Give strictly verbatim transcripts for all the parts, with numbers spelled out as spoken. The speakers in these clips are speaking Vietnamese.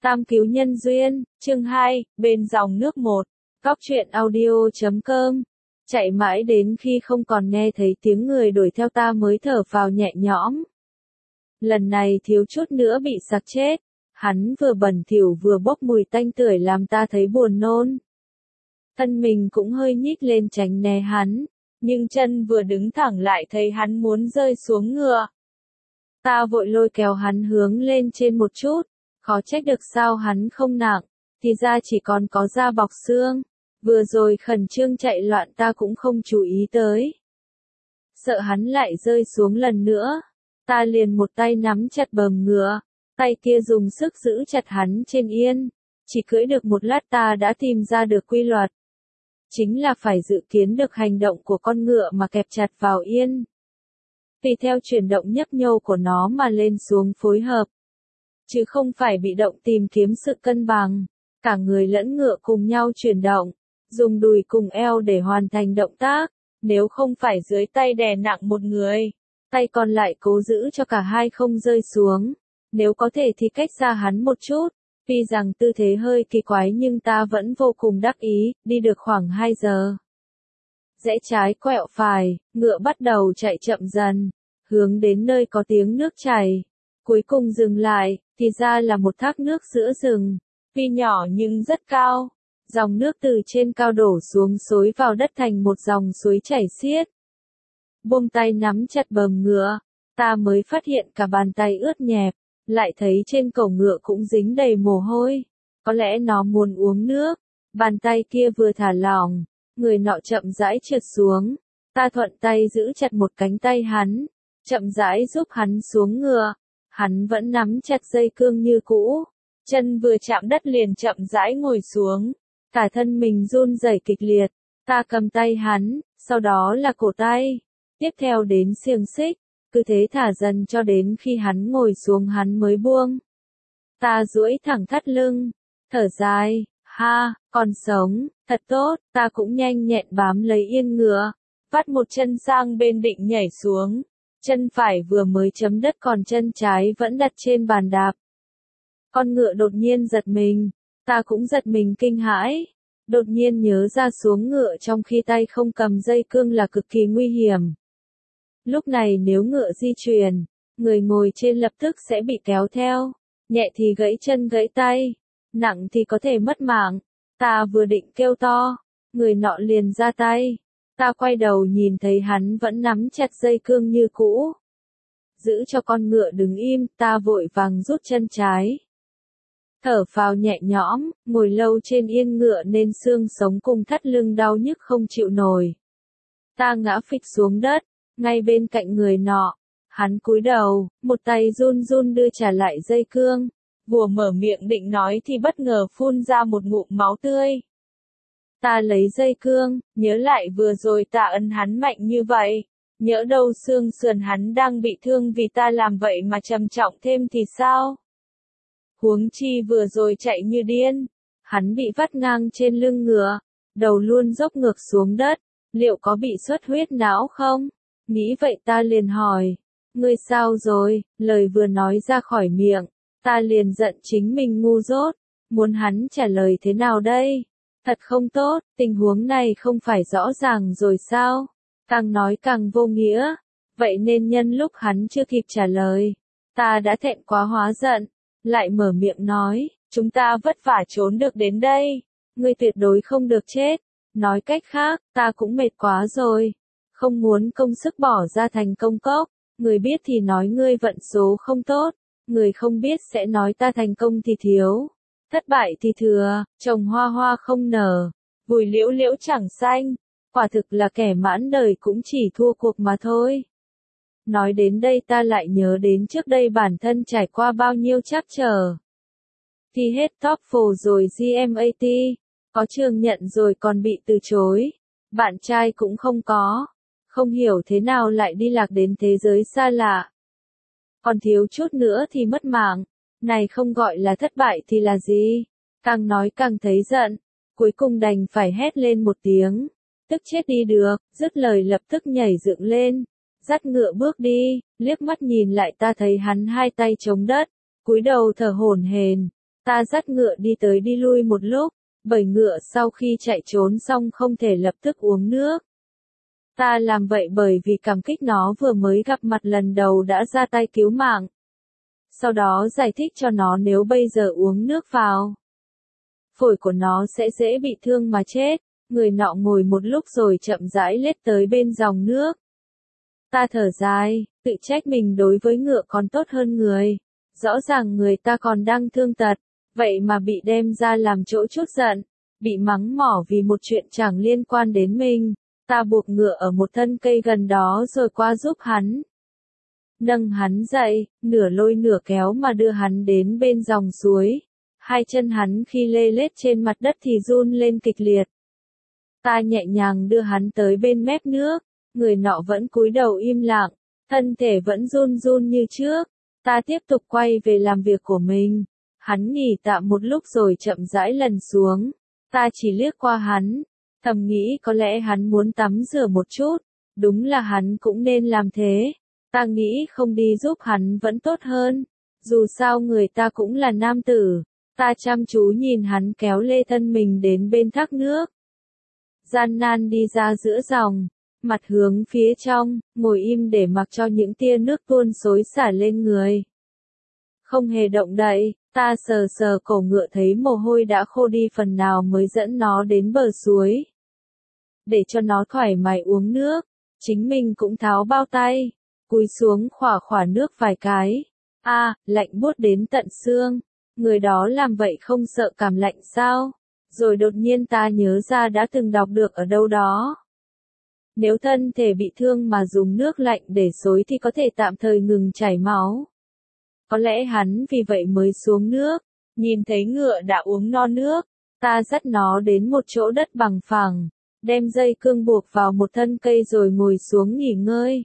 Tam cứu nhân duyên, chương hai, bên dòng nước một, Cóc truyện audio chấm com. Chạy mãi đến khi không còn nghe thấy tiếng người đuổi theo ta mới thở phào nhẹ nhõm. Lần này thiếu chút nữa bị sặc chết, hắn vừa bẩn thỉu vừa bốc mùi tanh tưởi làm ta thấy buồn nôn. Thân mình cũng hơi nhích lên tránh né hắn, nhưng chân vừa đứng thẳng lại thấy hắn muốn rơi xuống ngựa. Ta vội lôi kéo hắn hướng lên trên một chút, khó trách được sao hắn không nặng, thì ra chỉ còn có da bọc xương. Vừa rồi khẩn trương chạy loạn ta cũng không chú ý tới. Sợ hắn lại rơi xuống lần nữa, ta liền một tay nắm chặt bờm ngựa, tay kia dùng sức giữ chặt hắn trên yên. Chỉ cưỡi được một lát ta đã tìm ra được quy luật. Chính là phải dự kiến được hành động của con ngựa mà kẹp chặt vào yên. Tùy theo chuyển động nhấp nhô của nó mà lên xuống phối hợp. Chứ không phải bị động tìm kiếm sự cân bằng. Cả người lẫn ngựa cùng nhau chuyển động, dùng đùi cùng eo để hoàn thành động tác. Nếu không phải dưới tay đè nặng một người, tay còn lại cố giữ cho cả hai không rơi xuống. Nếu có thể thì cách xa hắn một chút. Tuy rằng tư thế hơi kỳ quái nhưng ta vẫn vô cùng đắc ý, đi được khoảng hai giờ. Rẽ trái quẹo phải, ngựa bắt đầu chạy chậm dần, hướng đến nơi có tiếng nước chảy. Cuối cùng dừng lại, thì ra là một thác nước giữa rừng, tuy nhỏ nhưng rất cao. Dòng nước từ trên cao đổ xuống xối vào đất thành một dòng suối chảy xiết. Buông tay nắm chặt bờm ngựa, ta mới phát hiện cả bàn tay ướt nhẹp. Lại thấy trên cổ ngựa cũng dính đầy mồ hôi. Có lẽ nó muốn uống nước. Bàn tay kia vừa thả lỏng, người nọ chậm rãi trượt xuống. Ta thuận tay giữ chặt một cánh tay hắn, chậm rãi giúp hắn xuống ngựa. Hắn vẫn nắm chặt dây cương như cũ. Chân vừa chạm đất liền chậm rãi ngồi xuống. Cả thân mình run rẩy kịch liệt. Ta cầm tay hắn, sau đó là cổ tay. Tiếp theo đến xiềng xích. Cứ thế thả dần cho đến khi hắn ngồi xuống hắn mới buông. Ta duỗi thẳng thắt lưng, thở dài, ha, còn sống, thật tốt, ta cũng nhanh nhẹn bám lấy yên ngựa, vắt một chân sang bên định nhảy xuống. Chân phải vừa mới chấm đất còn chân trái vẫn đặt trên bàn đạp. Con ngựa đột nhiên giật mình, ta cũng giật mình kinh hãi, đột nhiên nhớ ra xuống ngựa trong khi tay không cầm dây cương là cực kỳ nguy hiểm. Lúc này nếu ngựa di chuyển, người ngồi trên lập tức sẽ bị kéo theo, nhẹ thì gãy chân gãy tay, nặng thì có thể mất mạng. Ta vừa định kêu to, người nọ liền ra tay. Ta quay đầu nhìn thấy hắn vẫn nắm chặt dây cương như cũ. Giữ cho con ngựa đứng im, ta vội vàng rút chân trái. Thở phào nhẹ nhõm, ngồi lâu trên yên ngựa nên xương sống cùng thắt lưng đau nhức không chịu nổi. Ta ngã phịch xuống đất. Ngay bên cạnh người nọ, hắn cúi đầu, một tay run run đưa trả lại dây cương, vừa mở miệng định nói thì bất ngờ phun ra một ngụm máu tươi. Ta lấy dây cương, nhớ lại vừa rồi ta ấn hắn mạnh như vậy, nhỡ đâu xương sườn hắn đang bị thương vì ta làm vậy mà trầm trọng thêm thì sao? Huống chi vừa rồi chạy như điên, hắn bị vắt ngang trên lưng ngựa, đầu luôn dốc ngược xuống đất, liệu có bị xuất huyết não không? Nghĩ vậy ta liền hỏi, ngươi sao rồi, lời vừa nói ra khỏi miệng, ta liền giận chính mình ngu dốt, muốn hắn trả lời thế nào đây? Thật không tốt, tình huống này không phải rõ ràng rồi sao? Càng nói càng vô nghĩa, vậy nên nhân lúc hắn chưa kịp trả lời, ta đã thẹn quá hóa giận, lại mở miệng nói, chúng ta vất vả trốn được đến đây, ngươi tuyệt đối không được chết, nói cách khác, ta cũng mệt quá rồi. Không muốn công sức bỏ ra thành công cốc, người biết thì nói ngươi vận số không tốt, người không biết sẽ nói ta thành công thì thiếu, thất bại thì thừa, trồng hoa hoa không nở, vùi liễu liễu chẳng xanh, quả thực là kẻ mãn đời cũng chỉ thua cuộc mà thôi. Nói đến đây ta lại nhớ đến trước đây bản thân trải qua bao nhiêu trắc trở. Thi hết TOEFL rồi giê em a tê, có trường nhận rồi còn bị từ chối, bạn trai cũng không có. Không hiểu thế nào lại đi lạc đến thế giới xa lạ. Còn thiếu chút nữa thì mất mạng, này không gọi là thất bại thì là gì? Càng nói càng thấy giận, cuối cùng đành phải hét lên một tiếng, tức chết đi được, dứt lời lập tức nhảy dựng lên, dắt ngựa bước đi, liếc mắt nhìn lại ta thấy hắn hai tay chống đất, cúi đầu thở hổn hển, Ta dắt ngựa đi tới đi lui một lúc, bởi ngựa sau khi chạy trốn xong không thể lập tức uống nước. Ta làm vậy bởi vì cảm kích nó vừa mới gặp mặt lần đầu đã ra tay cứu mạng. Sau đó giải thích cho nó nếu bây giờ uống nước vào, phổi của nó sẽ dễ bị thương mà chết. Người nọ ngồi một lúc rồi chậm rãi lết tới bên dòng nước. Ta thở dài, tự trách mình đối với ngựa còn tốt hơn người. Rõ ràng người ta còn đang thương tật, vậy mà bị đem ra làm chỗ chút giận, bị mắng mỏ vì một chuyện chẳng liên quan đến mình. Ta buộc ngựa ở một thân cây gần đó rồi qua giúp hắn. Nâng hắn dậy, nửa lôi nửa kéo mà đưa hắn đến bên dòng suối. Hai chân hắn khi lê lết trên mặt đất thì run lên kịch liệt. Ta nhẹ nhàng đưa hắn tới bên mép nước, người nọ vẫn cúi đầu im lặng, thân thể vẫn run run như trước. Ta tiếp tục quay về làm việc của mình. Hắn nghỉ tạm một lúc rồi chậm rãi lần xuống. Ta chỉ liếc qua hắn, thầm nghĩ có lẽ hắn muốn tắm rửa một chút, đúng là hắn cũng nên làm thế. Ta nghĩ không đi giúp hắn vẫn tốt hơn, dù sao người ta cũng là nam tử. Ta chăm chú nhìn hắn kéo lê thân mình đến bên thác nước. Gian nan đi ra giữa dòng, mặt hướng phía trong, ngồi im để mặc cho những tia nước tuôn xối xả lên người. Không hề động đậy, ta sờ sờ cổ ngựa thấy mồ hôi đã khô đi phần nào mới dẫn nó đến bờ suối. Để cho nó thoải mái uống nước, chính mình cũng tháo bao tay, cúi xuống khỏa khỏa nước vài cái. A, à, lạnh buốt đến tận xương. Người đó làm vậy không sợ cảm lạnh sao? Rồi đột nhiên ta nhớ ra đã từng đọc được ở đâu đó. Nếu thân thể bị thương mà dùng nước lạnh để xối thì có thể tạm thời ngừng chảy máu. Có lẽ hắn vì vậy mới xuống nước. Nhìn thấy ngựa đã uống no nước, ta dắt nó đến một chỗ đất bằng phẳng, đem dây cương buộc vào một thân cây rồi ngồi xuống nghỉ ngơi.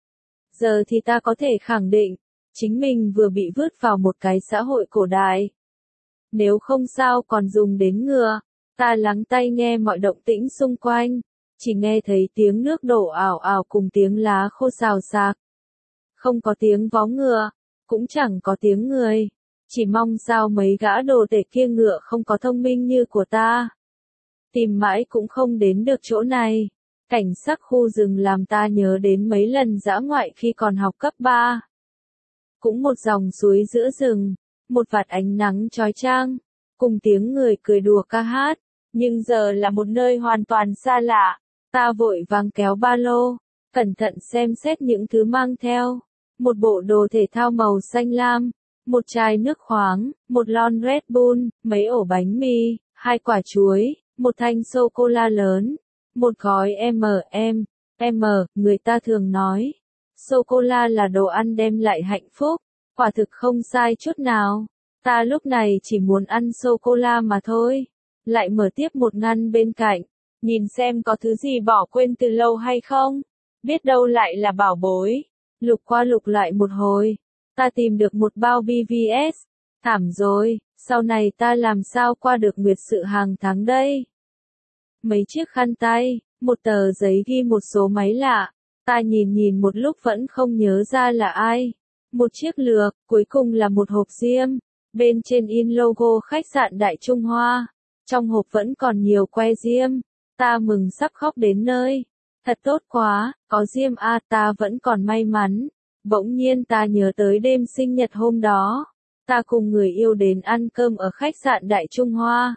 Giờ thì ta có thể khẳng định, chính mình vừa bị vứt vào một cái xã hội cổ đại. Nếu không sao còn dùng đến ngựa. Ta lắng tai nghe mọi động tĩnh xung quanh, chỉ nghe thấy tiếng nước đổ ào ào cùng tiếng lá khô xào xạc. Không có tiếng vó ngựa, cũng chẳng có tiếng người. Chỉ mong sao mấy gã đồ tể kia ngựa không có thông minh như của ta. Tìm mãi cũng không đến được chỗ này. Cảnh sắc khu rừng làm ta nhớ đến mấy lần dã ngoại khi còn học cấp ba. Cũng một dòng suối giữa rừng, một vạt ánh nắng chói chang, cùng tiếng người cười đùa ca hát, nhưng giờ là một nơi hoàn toàn xa lạ. Ta vội vàng kéo ba lô, cẩn thận xem xét những thứ mang theo. Một bộ đồ thể thao màu xanh lam, một chai nước khoáng, một lon Red Bull, mấy ổ bánh mì, hai quả chuối, một thanh sô-cô-la lớn, một gói em em, em, người ta thường nói, sô-cô-la là đồ ăn đem lại hạnh phúc, quả thực không sai chút nào. Ta lúc này chỉ muốn ăn sô-cô-la mà thôi. Lại mở tiếp một ngăn bên cạnh, nhìn xem có thứ gì bỏ quên từ lâu hay không, biết đâu lại là bảo bối. Lục qua lục lại một hồi, ta tìm được một bao bê vê ét, thảm rồi, sau này ta làm sao qua được nguyệt sự hàng tháng đây. Mấy chiếc khăn tay, một tờ giấy ghi một số máy lạ, ta nhìn nhìn một lúc vẫn không nhớ ra là ai. Một chiếc lược, cuối cùng là một hộp diêm, bên trên in logo khách sạn Đại Trung Hoa. Trong hộp vẫn còn nhiều que diêm, ta mừng sắp khóc đến nơi. Thật tốt quá, có diêm a, ta vẫn còn may mắn. Bỗng nhiên ta nhớ tới đêm sinh nhật hôm đó, ta cùng người yêu đến ăn cơm ở khách sạn Đại Trung Hoa.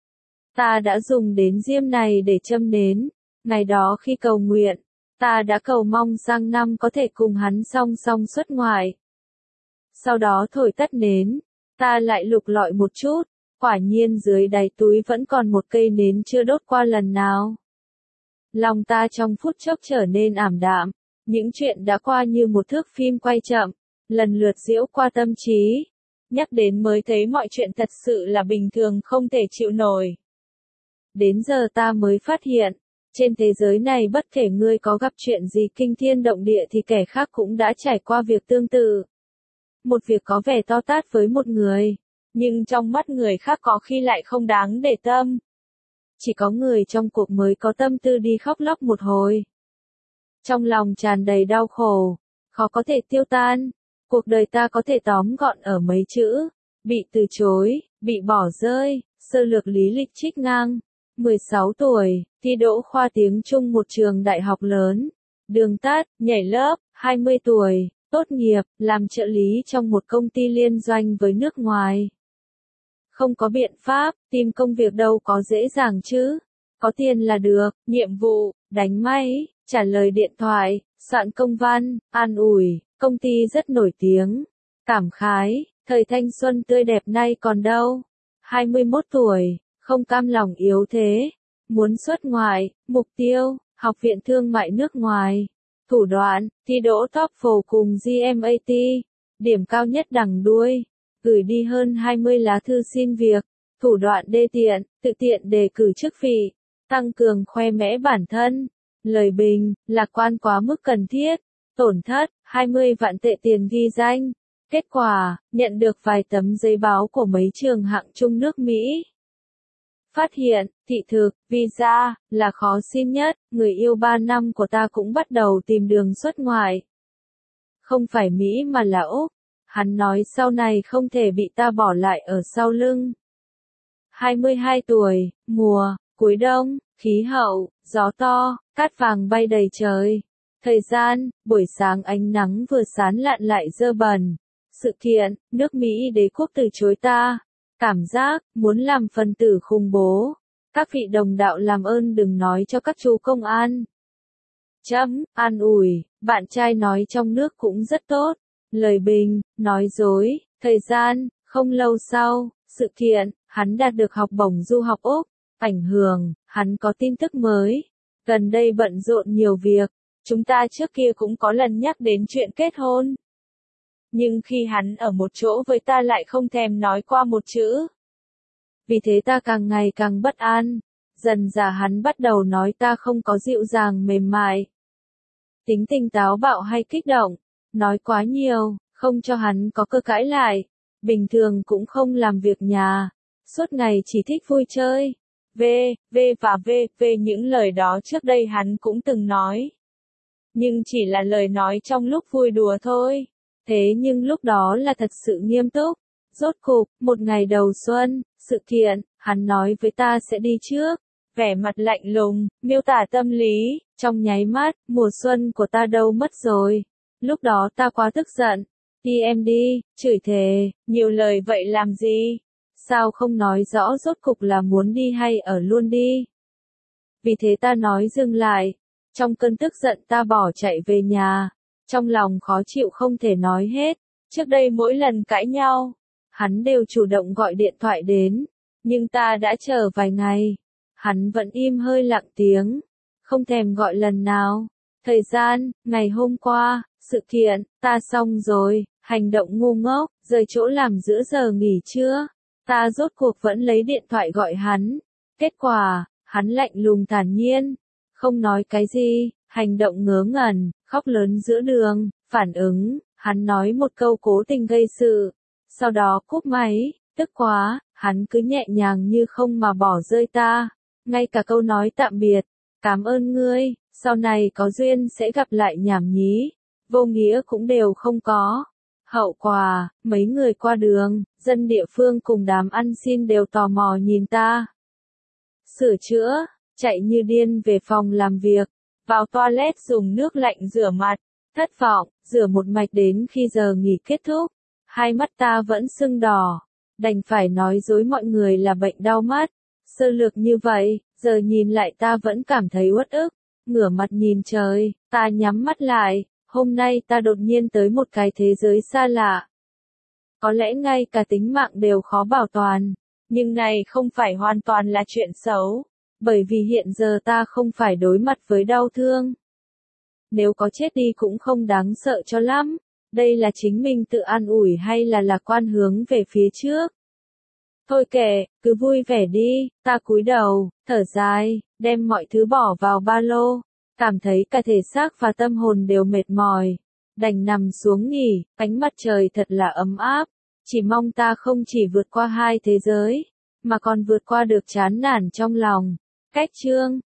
Ta đã dùng đến diêm này để châm nến, ngày đó khi cầu nguyện, ta đã cầu mong sang năm có thể cùng hắn song song xuất ngoại. Sau đó thổi tắt nến, ta lại lục lọi một chút. Quả nhiên dưới đáy túi vẫn còn một cây nến chưa đốt qua lần nào. Lòng ta trong phút chốc trở nên ảm đạm, những chuyện đã qua như một thước phim quay chậm, lần lượt giễu qua tâm trí. Nhắc đến mới thấy mọi chuyện thật sự là bình thường không thể chịu nổi. Đến giờ ta mới phát hiện, trên thế giới này bất kể ngươi có gặp chuyện gì kinh thiên động địa thì kẻ khác cũng đã trải qua việc tương tự. Một việc có vẻ to tát với một người, nhưng trong mắt người khác có khi lại không đáng để tâm. Chỉ có người trong cuộc mới có tâm tư đi khóc lóc một hồi. Trong lòng tràn đầy đau khổ, khó có thể tiêu tan. Cuộc đời ta có thể tóm gọn ở mấy chữ, bị từ chối, bị bỏ rơi, sơ lược lý lịch trích ngang. mười sáu tuổi, thi đỗ khoa tiếng Trung một trường đại học lớn. Đường tắt, nhảy lớp, hai mươi tuổi, tốt nghiệp, làm trợ lý trong một công ty liên doanh với nước ngoài. Không có biện pháp, tìm công việc đâu có dễ dàng chứ. Có tiền là được, nhiệm vụ, đánh máy, trả lời điện thoại, soạn công văn, an ủi, công ty rất nổi tiếng. Cảm khái, thời thanh xuân tươi đẹp nay còn đâu. hai mươi mốt tuổi, không cam lòng yếu thế. Muốn xuất ngoại, mục tiêu, học viện thương mại nước ngoài. Thủ đoạn, thi đỗ TOEFL cùng giê em a tê, điểm cao nhất đằng đuôi. Gửi đi hơn hai mươi lá thư xin việc. Thủ đoạn đê tiện, tự tiện đề cử chức vị. Tăng cường khoe mẽ bản thân. Lời bình, lạc quan quá mức cần thiết. Tổn thất, hai mươi vạn tệ tiền ghi danh. Kết quả, nhận được vài tấm giấy báo của mấy trường hạng trung nước Mỹ. Phát hiện, thị thực, visa, là khó xin nhất, người yêu ba năm của ta cũng bắt đầu tìm đường xuất ngoại. Không phải Mỹ mà là Úc. Hắn nói sau này không thể bị ta bỏ lại ở sau lưng. hai mươi hai tuổi, mùa, cuối đông, khí hậu, gió to, cát vàng bay đầy trời. Thời gian, buổi sáng ánh nắng vừa sáng lạn lại dơ bẩn. Sự kiện, nước Mỹ đế quốc từ chối ta. Cảm giác, muốn làm phần tử khủng bố. Các vị đồng đạo làm ơn đừng nói cho các chú công an. Chấm, an ủi, bạn trai nói trong nước cũng rất tốt. Lời bình, nói dối, thời gian, không lâu sau, sự kiện, hắn đạt được học bổng du học Úc. Ảnh hưởng, hắn có tin tức mới. Gần đây bận rộn nhiều việc. Chúng ta trước kia cũng có lần nhắc đến chuyện kết hôn. Nhưng khi hắn ở một chỗ với ta lại không thèm nói qua một chữ. Vì thế ta càng ngày càng bất an. Dần dà hắn bắt đầu nói ta không có dịu dàng mềm mại. Tính tình táo bạo hay kích động. Nói quá nhiều, không cho hắn có cơ cãi lại. Bình thường cũng không làm việc nhà. Suốt ngày chỉ thích vui chơi. V, V và V, V những lời đó trước đây hắn cũng từng nói. Nhưng chỉ là lời nói trong lúc vui đùa thôi. Thế nhưng lúc đó là thật sự nghiêm túc. Rốt cục, một ngày đầu xuân, sự kiện, hắn nói với ta sẽ đi trước. Vẻ mặt lạnh lùng, miêu tả tâm lý, trong nháy mắt, mùa xuân của ta đâu mất rồi. Lúc đó ta quá tức giận. Đi em đi, chửi thề, nhiều lời vậy làm gì? Sao không nói rõ rốt cục là muốn đi hay ở luôn đi? Vì thế ta nói dừng lại. Trong cơn tức giận ta bỏ chạy về nhà. Trong lòng khó chịu không thể nói hết. Trước đây mỗi lần cãi nhau, hắn đều chủ động gọi điện thoại đến. Nhưng ta đã chờ vài ngày. Hắn vẫn im hơi lặng tiếng. Không thèm gọi lần nào. Thời gian, ngày hôm qua, sự kiện, ta xong rồi, hành động ngu ngốc, rời chỗ làm giữa giờ nghỉ trưa. Ta rốt cuộc vẫn lấy điện thoại gọi hắn. Kết quả, hắn lạnh lùng thản nhiên. Không nói cái gì, hành động ngớ ngẩn, khóc lớn giữa đường, phản ứng, hắn nói một câu cố tình gây sự. Sau đó cúp máy, tức quá, hắn cứ nhẹ nhàng như không mà bỏ rơi ta. Ngay cả câu nói tạm biệt, cảm ơn ngươi, sau này có duyên sẽ gặp lại nhảm nhí. Vô nghĩa cũng đều không có. Hậu quả, mấy người qua đường, dân địa phương cùng đám ăn xin đều tò mò nhìn ta. Sửa chữa, chạy như điên về phòng làm việc, vào toilet dùng nước lạnh rửa mặt, thất vọng, rửa một mạch đến khi giờ nghỉ kết thúc. Hai mắt ta vẫn sưng đỏ, đành phải nói dối mọi người là bệnh đau mắt. Sơ lược như vậy, giờ nhìn lại ta vẫn cảm thấy uất ức, ngửa mặt nhìn trời, ta nhắm mắt lại. Hôm nay ta đột nhiên tới một cái thế giới xa lạ. Có lẽ ngay cả tính mạng đều khó bảo toàn. Nhưng này không phải hoàn toàn là chuyện xấu. Bởi vì hiện giờ ta không phải đối mặt với đau thương. Nếu có chết đi cũng không đáng sợ cho lắm. Đây là chính mình tự an ủi hay là lạc quan hướng về phía trước. Thôi kệ, cứ vui vẻ đi. Ta cúi đầu, thở dài, đem mọi thứ bỏ vào ba lô. Cảm thấy cả thể xác và tâm hồn đều mệt mỏi. Đành nằm xuống nghỉ, ánh mặt trời thật là ấm áp. Chỉ mong ta không chỉ vượt qua hai thế giới, mà còn vượt qua được chán nản trong lòng. Cách chương